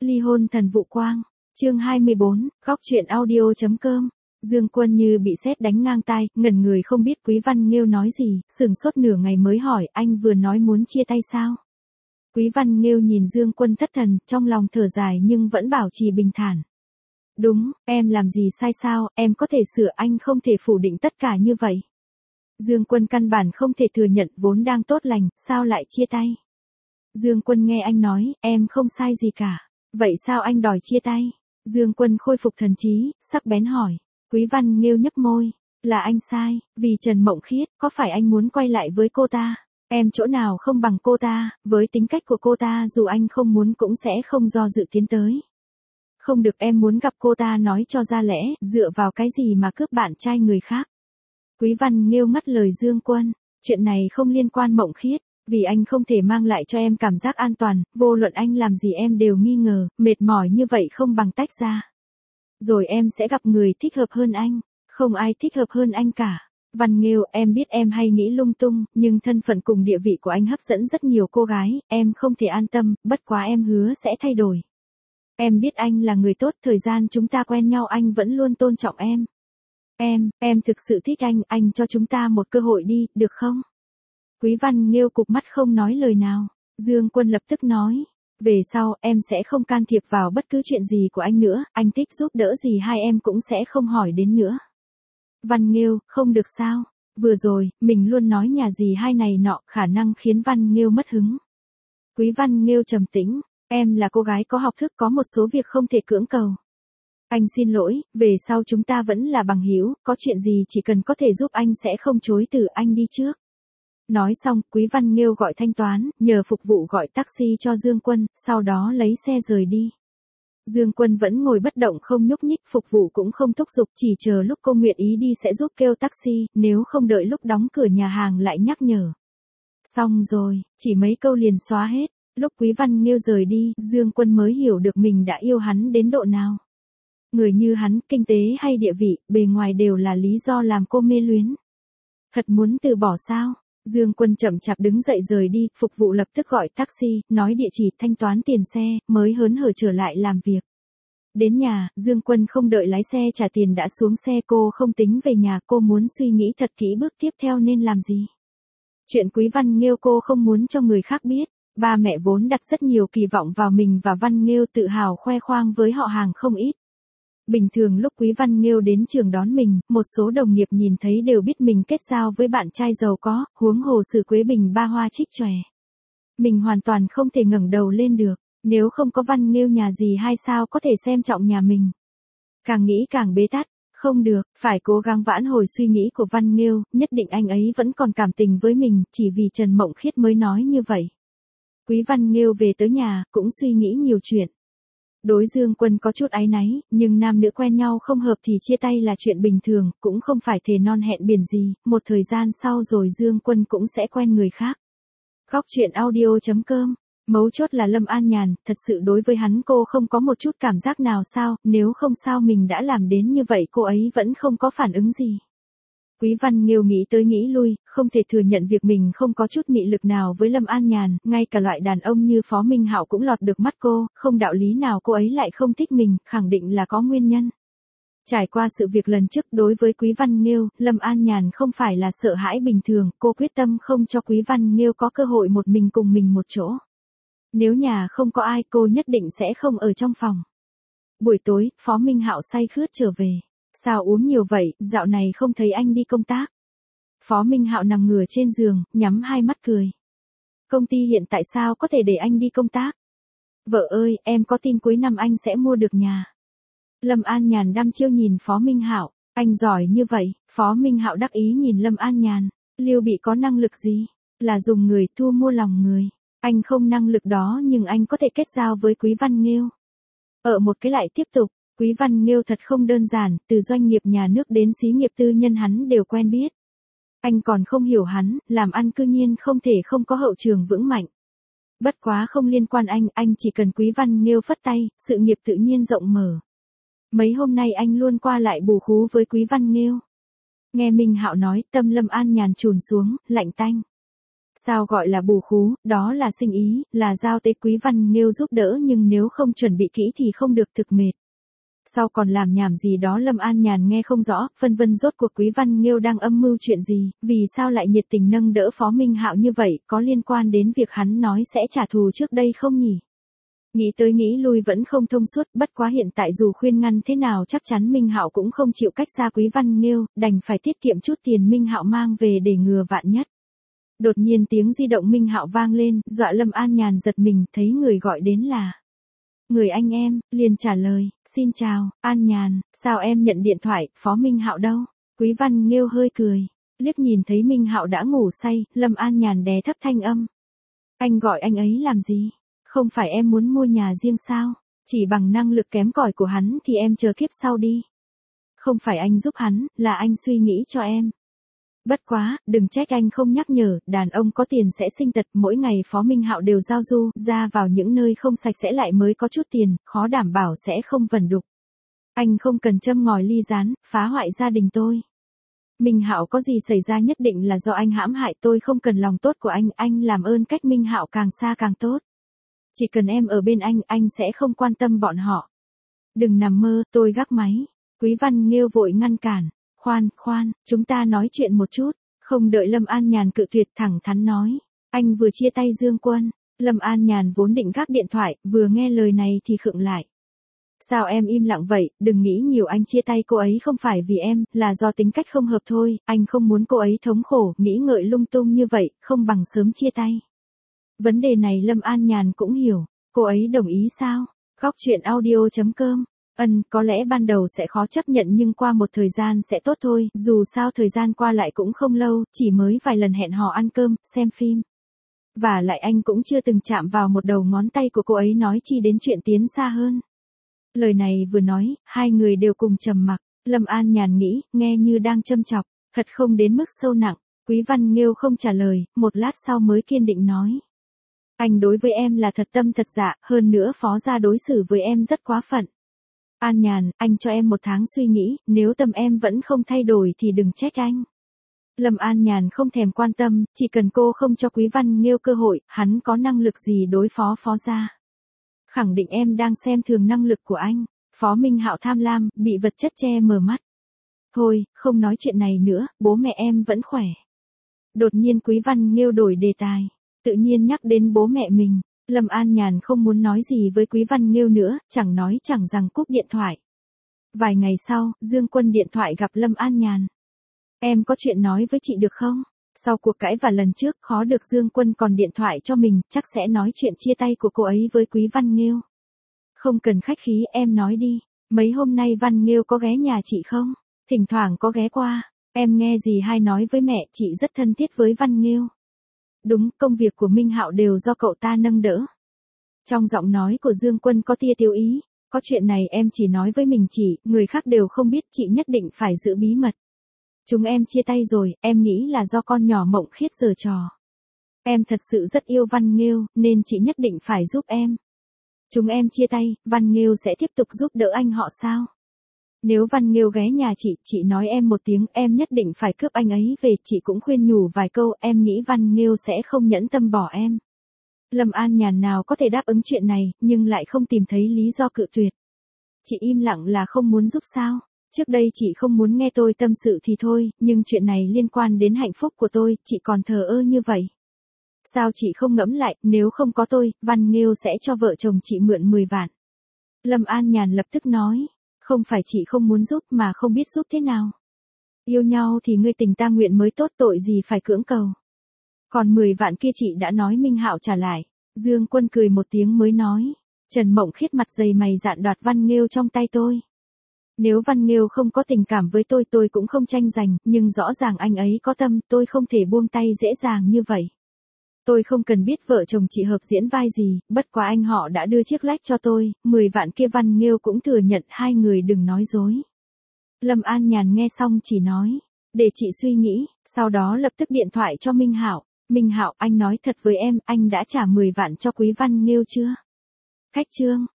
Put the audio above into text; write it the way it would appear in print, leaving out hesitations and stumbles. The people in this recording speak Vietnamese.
Ly hôn thần vụ quang. Chương 24, góc truyện audio.com. Dương Quân như bị sét đánh ngang tai, ngẩn người không biết Quý Văn Nghêu nói gì, sửng sốt nửa ngày mới hỏi, anh vừa nói muốn chia tay sao? Quý Văn Nghêu nhìn Dương Quân thất thần, trong lòng thở dài nhưng vẫn bảo trì bình thản. Đúng, em làm gì sai sao, em có thể sửa, anh không thể phủ định tất cả như vậy. Dương Quân căn bản không thể thừa nhận, vốn đang tốt lành, sao lại chia tay? Dương Quân nghe anh nói, em không sai gì cả. Vậy sao anh đòi chia tay? Dương Quân khôi phục thần trí, sắc bén hỏi. Quý Văn Nghêu nhấp môi. Là anh sai, vì Trần Mộng Khiết, có phải anh muốn quay lại với cô ta? Em chỗ nào không bằng cô ta, với tính cách của cô ta dù anh không muốn cũng sẽ không do dự tiến tới. Không được, em muốn gặp cô ta nói cho ra lẽ, dựa vào cái gì mà cướp bạn trai người khác? Quý Văn Nghêu ngắt lời Dương Quân. Chuyện này không liên quan Mộng Khiết. Vì anh không thể mang lại cho em cảm giác an toàn, vô luận anh làm gì em đều nghi ngờ, mệt mỏi như vậy không bằng tách ra. Rồi em sẽ gặp người thích hợp hơn anh, không ai thích hợp hơn anh cả. Văn Nghêu, em biết em hay nghĩ lung tung, nhưng thân phận cùng địa vị của anh hấp dẫn rất nhiều cô gái, em không thể an tâm, bất quá em hứa sẽ thay đổi. Em biết anh là người tốt, thời gian chúng ta quen nhau anh vẫn luôn tôn trọng em. Em thực sự thích anh cho chúng ta một cơ hội đi, được không? Quý Văn Nghêu cụp mắt không nói lời nào. Dương Quân lập tức nói. Về sau, em sẽ không can thiệp vào bất cứ chuyện gì của anh nữa, anh thích giúp đỡ gì hai em cũng sẽ không hỏi đến nữa. Văn Nghêu, không được sao? Vừa rồi, mình luôn nói nhà gì hai này nọ, khả năng khiến Văn Nghêu mất hứng. Quý Văn Nghêu trầm tĩnh, em là cô gái có học thức, có một số việc không thể cưỡng cầu. Anh xin lỗi, về sau chúng ta vẫn là bằng hữu, có chuyện gì chỉ cần có thể giúp anh sẽ không chối từ, anh đi trước. Nói xong, Quý Văn Nghêu gọi thanh toán, nhờ phục vụ gọi taxi cho Dương Quân, sau đó lấy xe rời đi. Dương Quân vẫn ngồi bất động không nhúc nhích, phục vụ cũng không thúc giục, chỉ chờ lúc cô nguyện ý đi sẽ giúp kêu taxi, nếu không đợi lúc đóng cửa nhà hàng lại nhắc nhở. Xong rồi, chỉ mấy câu liền xóa hết, lúc Quý Văn Nghêu rời đi, Dương Quân mới hiểu được mình đã yêu hắn đến độ nào. Người như hắn, kinh tế hay địa vị, bề ngoài đều là lý do làm cô mê luyến. Thật muốn từ bỏ sao? Dương Quân chậm chạp đứng dậy rời đi, phục vụ lập tức gọi taxi, nói địa chỉ, thanh toán tiền xe, mới hớn hở trở lại làm việc. Đến nhà, Dương Quân không đợi lái xe trả tiền đã xuống xe, cô không tính về nhà, cô muốn suy nghĩ thật kỹ bước tiếp theo nên làm gì. Chuyện Quý Văn Nghêu cô không muốn cho người khác biết, ba mẹ vốn đặt rất nhiều kỳ vọng vào mình và Văn Nghêu tự hào khoe khoang với họ hàng không ít. Bình thường lúc Quý Văn Nghêu đến trường đón mình, một số đồng nghiệp nhìn thấy đều biết mình kết giao với bạn trai giàu có, huống hồ Sử Quế Bình ba hoa trích chòe. Mình hoàn toàn không thể ngẩng đầu lên được, nếu không có Văn Nghêu nhà gì hay sao có thể xem trọng nhà mình. Càng nghĩ càng bế tắc, không được, phải cố gắng vãn hồi suy nghĩ của Văn Nghêu, nhất định anh ấy vẫn còn cảm tình với mình, chỉ vì Trần Mộng Khiết mới nói như vậy. Quý Văn Nghêu về tới nhà, cũng suy nghĩ nhiều chuyện. Đối Dương Quân có chút áy náy, nhưng nam nữ quen nhau không hợp thì chia tay là chuyện bình thường, cũng không phải thề non hẹn biển gì, một thời gian sau rồi Dương Quân cũng sẽ quen người khác. Góc truyện audio.com. Mấu chốt là Lâm An Nhàn, thật sự đối với hắn cô không có một chút cảm giác nào sao, nếu không sao mình đã làm đến như vậy cô ấy vẫn không có phản ứng gì. Quý Văn Nghêu nghĩ tới nghĩ lui, không thể thừa nhận việc mình không có chút mị lực nào với Lâm An Nhàn, ngay cả loại đàn ông như Phó Minh Hạo cũng lọt được mắt cô, không đạo lý nào cô ấy lại không thích mình, khẳng định là có nguyên nhân. Trải qua sự việc lần trước đối với Quý Văn Nghêu, Lâm An Nhàn không phải là sợ hãi bình thường, cô quyết tâm không cho Quý Văn Nghêu có cơ hội một mình cùng mình một chỗ. Nếu nhà không có ai cô nhất định sẽ không ở trong phòng. Buổi tối, Phó Minh Hạo say khướt trở về. Sao uống nhiều vậy, dạo này không thấy anh đi công tác. Phó Minh Hạo nằm ngửa trên giường, nhắm hai mắt cười. Công ty hiện tại sao có thể để anh đi công tác? Vợ ơi, em có tin cuối năm anh sẽ mua được nhà. Lâm An Nhàn đăm chiêu nhìn Phó Minh Hạo, anh giỏi như vậy. Phó Minh Hạo đắc ý nhìn Lâm An Nhàn, Lưu Bị có năng lực gì? Là dùng người thu mua lòng người. Anh không năng lực đó nhưng anh có thể kết giao với Quý Văn Nghêu. Ở một cái lại tiếp tục. Quý Văn Nghêu thật không đơn giản, từ doanh nghiệp nhà nước đến xí nghiệp tư nhân hắn đều quen biết. Anh còn không hiểu hắn, làm ăn cư nhiên không thể không có hậu trường vững mạnh. Bất quá không liên quan anh chỉ cần Quý Văn Nghêu phất tay, sự nghiệp tự nhiên rộng mở. Mấy hôm nay anh luôn qua lại bù khú với Quý Văn Nghêu. Nghe Minh Hạo nói, tâm Lâm An Nhàn chùn xuống, lạnh tanh. Sao gọi là bù khú, đó là sinh ý, là giao tế Quý Văn Nghiêu giúp đỡ nhưng nếu không chuẩn bị kỹ thì không được, thực mệt. Sau còn làm nhảm gì đó Lâm An Nhàn nghe không rõ, phân vân rốt cuộc Quý Văn Nghiêu đang âm mưu chuyện gì, vì sao lại nhiệt tình nâng đỡ Phó Minh Hạo như vậy, có liên quan đến việc hắn nói sẽ trả thù trước đây không nhỉ? Nghĩ tới nghĩ lui vẫn không thông suốt, bất quá hiện tại dù khuyên ngăn thế nào chắc chắn Minh Hạo cũng không chịu cách xa Quý Văn Nghiêu, đành phải tiết kiệm chút tiền Minh Hạo mang về để ngừa vạn nhất. Đột nhiên tiếng di động Minh Hạo vang lên, dọa Lâm An Nhàn giật mình, thấy người gọi đến là người anh em, liền trả lời, xin chào, An Nhàn, sao em nhận điện thoại, Phó Minh Hạo đâu? Quý Văn Nghiêu hơi cười, liếc nhìn thấy Minh Hạo đã ngủ say, Lâm An Nhàn đè thấp thanh âm. Anh gọi anh ấy làm gì? Không phải em muốn mua nhà riêng sao? Chỉ bằng năng lực kém cỏi của hắn thì em chờ kiếp sau đi. Không phải anh giúp hắn, là anh suy nghĩ cho em. Bất quá, đừng trách anh không nhắc nhở, đàn ông có tiền sẽ sinh tật, mỗi ngày Phó Minh Hạo đều giao du, ra vào những nơi không sạch sẽ lại mới có chút tiền, khó đảm bảo sẽ không vẩn đục. Anh không cần châm ngòi ly gián, phá hoại gia đình tôi. Minh Hạo có gì xảy ra nhất định là do anh hãm hại tôi, không cần lòng tốt của anh làm ơn cách Minh Hạo càng xa càng tốt. Chỉ cần em ở bên anh sẽ không quan tâm bọn họ. Đừng nằm mơ, tôi gác máy. Quý Văn Nghiêu vội ngăn cản. Khoan, chúng ta nói chuyện một chút. Không đợi Lâm An Nhàn cự tuyệt, thẳng thắn nói. Anh vừa chia tay Dương Quân. Lâm An Nhàn vốn định gác điện thoại, vừa nghe lời này thì khựng lại. Sao em im lặng vậy, đừng nghĩ nhiều, anh chia tay cô ấy không phải vì em, là do tính cách không hợp thôi, anh không muốn cô ấy thống khổ, nghĩ ngợi lung tung như vậy, không bằng sớm chia tay. Vấn đề này Lâm An Nhàn cũng hiểu, cô ấy đồng ý sao? Góc chuyện audio.com. Có lẽ ban đầu sẽ khó chấp nhận nhưng qua một thời gian sẽ tốt thôi, dù sao thời gian qua lại cũng không lâu, chỉ mới vài lần hẹn hò ăn cơm, xem phim. Và lại anh cũng chưa từng chạm vào một đầu ngón tay của cô ấy, nói chi đến chuyện tiến xa hơn. Lời này vừa nói, hai người đều cùng trầm mặc, Lâm An Nhàn nghĩ, nghe như đang châm chọc, thật không đến mức sâu nặng. Quý Văn Nghiêu không trả lời, một lát sau mới kiên định nói. Anh đối với em là thật tâm thật dạ, hơn nữa Phó gia đối xử với em rất quá phận. An Nhàn, anh cho em một tháng suy nghĩ, nếu tâm em vẫn không thay đổi thì đừng trách anh. Lâm An Nhàn không thèm quan tâm, chỉ cần cô không cho Quý Văn Nghiêu cơ hội, hắn có năng lực gì đối phó Phó gia. Khẳng định em đang xem thường năng lực của anh. Phó Minh Hạo tham lam, bị vật chất che mờ mắt. Thôi, không nói chuyện này nữa, bố mẹ em vẫn khỏe. Đột nhiên Quý Văn Nghiêu đổi đề tài, tự nhiên nhắc đến bố mẹ mình. Lâm An Nhàn không muốn nói gì với Quý Văn Nghiêu nữa, chẳng nói chẳng rằng cúp điện thoại. Vài ngày sau, Dương Quân điện thoại gặp Lâm An Nhàn. Em có chuyện nói với chị được không? Sau cuộc cãi và lần trước khó được Dương Quân còn điện thoại cho mình, chắc sẽ nói chuyện chia tay của cô ấy với Quý Văn Nghiêu. Không cần khách khí, em nói đi. Mấy hôm nay Văn Nghiêu có ghé nhà chị không? Thỉnh thoảng có ghé qua. Em nghe dì hai nói với mẹ, chị rất thân thiết với Văn Nghiêu. Đúng, công việc của Minh Hạo đều do cậu ta nâng đỡ. Trong giọng nói của Dương Quân có tia tiêu ý. Có chuyện này em chỉ nói với mình chị, người khác đều không biết, chị nhất định phải giữ bí mật. Chúng em chia tay rồi, em nghĩ là do con nhỏ Mộng Khiết giở trò. Em thật sự rất yêu Văn Nghiêu, nên chị nhất định phải giúp em. Chúng em chia tay, Văn Nghiêu sẽ tiếp tục giúp đỡ anh họ sao? Nếu Văn Nghiêu ghé nhà chị nói em một tiếng, em nhất định phải cướp anh ấy về, chị cũng khuyên nhủ vài câu, em nghĩ Văn Nghiêu sẽ không nhẫn tâm bỏ em. Lâm An Nhàn nào có thể đáp ứng chuyện này, nhưng lại không tìm thấy lý do cự tuyệt. Chị im lặng là không muốn giúp sao? Trước đây chị không muốn nghe tôi tâm sự thì thôi, nhưng chuyện này liên quan đến hạnh phúc của tôi, chị còn thờ ơ như vậy. Sao chị không ngẫm lại, nếu không có tôi, Văn Nghiêu sẽ cho vợ chồng chị mượn 10 vạn. Lâm An Nhàn lập tức nói, không phải chị không muốn giúp mà không biết giúp thế nào. Yêu nhau thì ngươi tình ta nguyện mới tốt, tội gì phải cưỡng cầu. Còn 10 vạn kia chị đã nói Minh Hạo trả lại. Dương Quân cười một tiếng mới nói, Trần Mộng Khiết mặt dày mày dạn đoạt Văn Nghiêu trong tay tôi. Nếu Văn Nghiêu không có tình cảm với tôi cũng không tranh giành, nhưng rõ ràng anh ấy có tâm, tôi không thể buông tay dễ dàng như vậy. Tôi không cần biết vợ chồng chị hợp diễn vai gì, bất quá anh họ đã đưa chiếc lách cho tôi, 10 vạn kia Văn Nghiêu cũng thừa nhận, hai người đừng nói dối. Lâm An Nhàn nghe xong chỉ nói, để chị suy nghĩ, sau đó lập tức điện thoại cho Minh Hạo. Minh Hạo, anh nói thật với em, anh đã trả 10 vạn cho Quý Văn Nghiêu chưa? Khách trương,